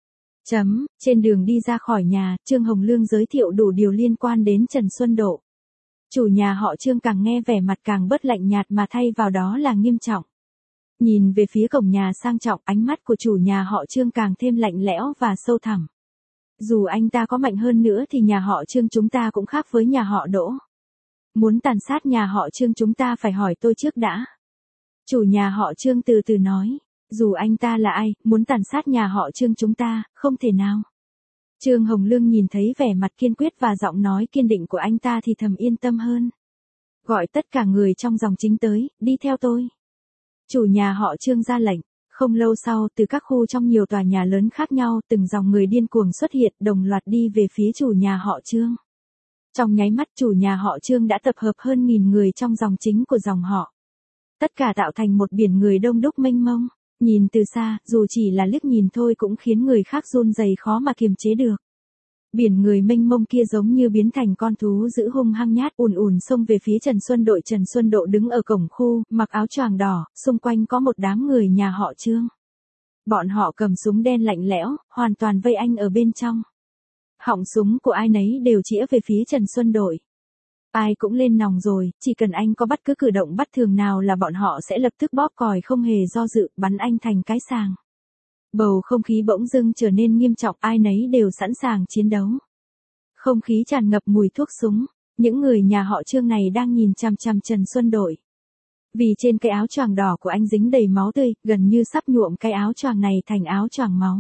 Trên đường đi ra khỏi nhà, Trương Hồng Lương giới thiệu đủ điều liên quan đến Trần Xuân Độ. Chủ nhà họ Trương càng nghe vẻ mặt càng bớt lạnh nhạt mà thay vào đó là nghiêm trọng. Nhìn về phía cổng nhà sang trọng, ánh mắt của chủ nhà họ Trương càng thêm lạnh lẽo và sâu thẳm. Dù anh ta có mạnh hơn nữa thì nhà họ Trương chúng ta cũng khác với nhà họ Đỗ. Muốn tàn sát nhà họ Trương chúng ta phải hỏi tôi trước đã. Chủ nhà họ Trương từ từ nói, dù anh ta là ai, muốn tàn sát nhà họ Trương chúng ta, không thể nào. Trương Hồng Lương nhìn thấy vẻ mặt kiên quyết và giọng nói kiên định của anh ta thì thầm yên tâm hơn. Gọi tất cả người trong dòng chính tới, đi theo tôi. Chủ nhà họ Trương ra lệnh. Không lâu sau, từ các khu trong nhiều tòa nhà lớn khác nhau, từng dòng người điên cuồng xuất hiện, đồng loạt đi về phía chủ nhà họ Trương. Trong nháy mắt, chủ nhà họ Trương đã tập hợp hơn 1000 người trong dòng chính của dòng họ. Tất cả tạo thành một biển người đông đúc mênh mông. Nhìn từ xa, dù chỉ là liếc nhìn thôi cũng khiến người khác run rẩy khó mà kiềm chế được. Biển người mênh mông kia giống như biến thành con thú dữ hung hăng nhát ùn ùn xông về phía Trần Xuân Độ. Trần Xuân Độ đứng ở cổng khu, mặc áo choàng đỏ, xung quanh có một đám người nhà họ Trương. Bọn họ cầm súng đen lạnh lẽo, hoàn toàn vây anh ở bên trong. Họng súng của ai nấy đều chĩa về phía Trần Xuân Độ. Ai cũng lên nòng rồi, chỉ cần anh có bất cứ cử động bất thường nào là bọn họ sẽ lập tức bóp còi không hề do dự, bắn anh thành cái sàng. Bầu không khí bỗng dưng trở nên nghiêm trọng, ai nấy đều sẵn sàng chiến đấu. Không khí tràn ngập mùi thuốc súng, những người nhà họ Trương này đang nhìn chằm chằm Trần Xuân Độ. Vì trên cái áo choàng đỏ của anh dính đầy máu tươi, gần như sắp nhuộm cái áo choàng này thành áo choàng máu.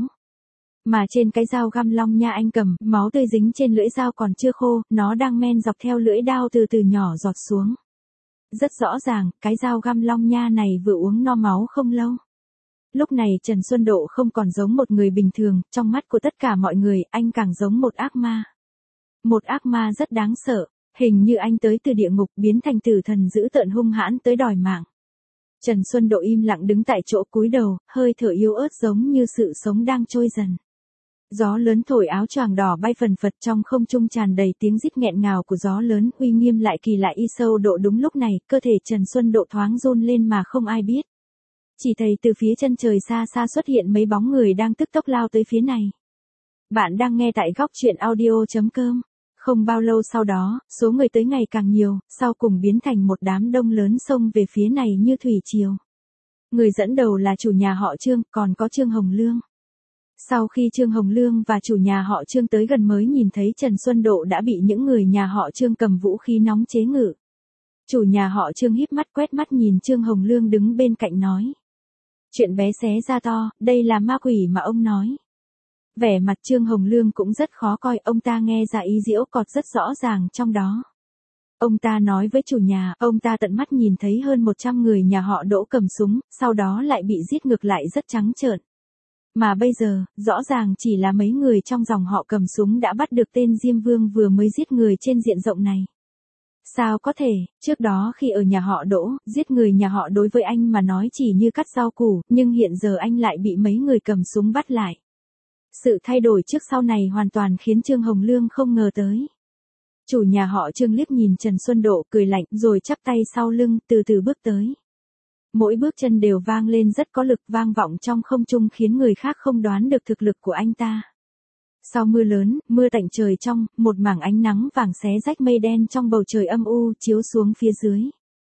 Mà trên cái dao găm long nha anh cầm, máu tươi dính trên lưỡi dao còn chưa khô, nó đang men dọc theo lưỡi dao từ từ nhỏ giọt xuống. Rất rõ ràng, cái dao găm long nha này vừa uống no máu không lâu. Lúc này Trần Xuân Độ không còn giống một người bình thường, trong mắt của tất cả mọi người, anh càng giống một ác ma. Một ác ma rất đáng sợ, hình như anh tới từ địa ngục biến thành tử thần dữ tợn hung hãn tới đòi mạng. Trần Xuân Độ im lặng đứng tại chỗ cúi đầu, hơi thở yếu ớt giống như sự sống đang trôi dần. Gió lớn thổi áo choàng đỏ bay phần phật trong không trung tràn đầy tiếng rít nghẹn ngào của gió lớn, uy nghiêm lại kỳ lạ y sâu độ. Đúng lúc này, cơ thể Trần Xuân Độ thoáng run lên mà không ai biết. Chỉ thấy từ phía chân trời xa xa xuất hiện mấy bóng người đang tức tốc lao tới phía này. Bạn đang nghe tại góc truyện audio.com. Không bao lâu sau đó, số người tới ngày càng nhiều, sau cùng biến thành một đám đông lớn xông về phía này như thủy triều. Người dẫn đầu là chủ nhà họ Trương, còn có Trương Hồng Lương. Sau khi Trương Hồng Lương và chủ nhà họ Trương tới gần mới nhìn thấy Trần Xuân Độ đã bị những người nhà họ Trương cầm vũ khí nóng chế ngự. Chủ nhà họ Trương híp mắt quét mắt nhìn Trương Hồng Lương đứng bên cạnh nói. Chuyện bé xé ra to, đây là ma quỷ mà ông nói. Vẻ mặt Trương Hồng Lương cũng rất khó coi, ông ta nghe ra ý giễu cọt rất rõ ràng trong đó. Ông ta nói với chủ nhà, ông ta tận mắt nhìn thấy hơn 100 người nhà họ Đỗ cầm súng, sau đó lại bị giết ngược lại rất trắng trợn. Mà bây giờ, rõ ràng chỉ là mấy người trong dòng họ cầm súng đã bắt được tên Diêm Vương vừa mới giết người trên diện rộng này. Sao có thể, trước đó khi ở nhà họ Đỗ, giết người nhà họ đối với anh mà nói chỉ như cắt rau củ, nhưng hiện giờ anh lại bị mấy người cầm súng bắt lại. Sự thay đổi trước sau này hoàn toàn khiến Trương Hồng Lương không ngờ tới. Chủ nhà họ Trương liếc nhìn Trần Xuân Độ cười lạnh rồi chắp tay sau lưng, từ từ bước tới. Mỗi bước chân đều vang lên rất có lực, vang vọng trong không trung khiến người khác không đoán được thực lực của anh ta. Sau mưa lớn, mưa tạnh trời trong, một mảng ánh nắng vàng xé rách mây đen trong bầu trời âm u chiếu xuống phía dưới.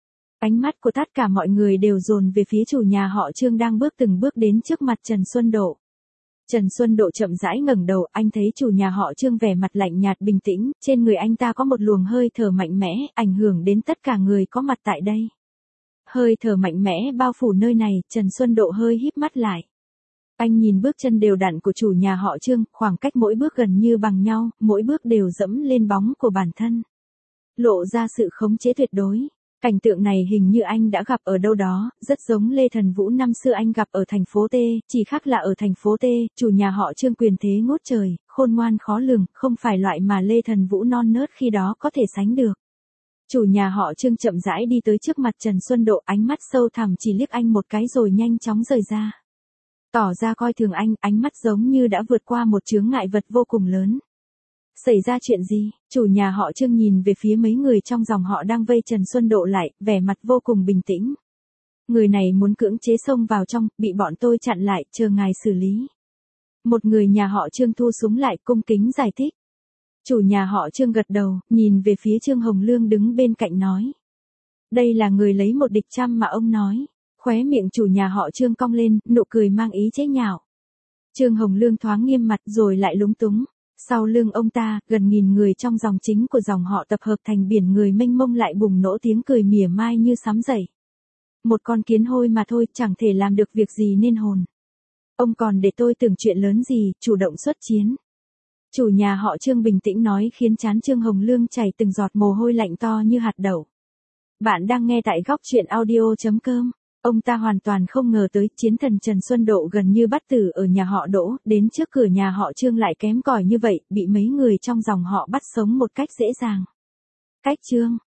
Ánh mắt của tất cả mọi người đều dồn về phía chủ nhà họ Trương đang từng bước đến trước mặt Trần Xuân Độ. Trần Xuân Độ chậm rãi ngẩng đầu, anh thấy chủ nhà họ Trương vẻ mặt lạnh nhạt bình tĩnh, trên người anh ta có một luồng hơi thở mạnh mẽ, ảnh hưởng đến tất cả người có mặt tại đây. Hơi thở mạnh mẽ bao phủ nơi này, Trần Xuân Độ hơi híp mắt lại. Anh nhìn bước chân đều đặn của chủ nhà họ Trương, khoảng cách mỗi bước gần như bằng nhau, mỗi bước đều dẫm lên bóng của bản thân. Lộ ra sự khống chế tuyệt đối. Cảnh tượng này hình như anh đã gặp ở đâu đó, rất giống Lê Thần Vũ năm xưa anh gặp ở thành phố T, chỉ khác là ở thành phố T, chủ nhà họ Trương quyền thế ngút trời, khôn ngoan khó lường, không phải loại mà Lê Thần Vũ non nớt khi đó có thể sánh được. Chủ nhà họ Trương chậm rãi đi tới trước mặt Trần Xuân Độ, ánh mắt sâu thẳm chỉ liếc anh một cái rồi nhanh chóng rời ra. Tỏ ra coi thường anh, ánh mắt giống như đã vượt qua một chướng ngại vật vô cùng lớn. Xảy ra chuyện gì? Chủ nhà họ Trương nhìn về phía mấy người trong dòng họ đang vây Trần Xuân Độ lại, vẻ mặt vô cùng bình tĩnh. Người này muốn cưỡng chế xông vào trong, bị bọn tôi chặn lại, chờ ngài xử lý. Một người nhà họ Trương thu súng lại, cung kính giải thích. Chủ nhà họ Trương gật đầu, nhìn về phía Trương Hồng Lương đứng bên cạnh nói. Đây là người lấy một địch trăm mà ông nói. Khóe miệng chủ nhà họ Trương cong lên, nụ cười mang ý chế nhạo. Trương Hồng Lương thoáng nghiêm mặt rồi lại lúng túng. Sau lưng ông ta, gần nghìn người trong dòng chính của dòng họ tập hợp thành biển người mênh mông lại bùng nổ tiếng cười mỉa mai như sấm dậy. Một con kiến hôi mà thôi, chẳng thể làm được việc gì nên hồn. Ông còn để tôi tưởng chuyện lớn gì, chủ động xuất chiến. Chủ nhà họ Trương bình tĩnh nói khiến trán Trương Hồng Lương chảy từng giọt mồ hôi lạnh to như hạt đậu. Bạn đang nghe tại góc truyện audio.com. Ông ta hoàn toàn không ngờ tới chiến thần Trần Xuân Độ gần như bắt tử ở nhà họ Đỗ, đến trước cửa nhà họ Trương lại kém cỏi như vậy, bị mấy người trong dòng họ bắt sống một cách dễ dàng. Cách Trương,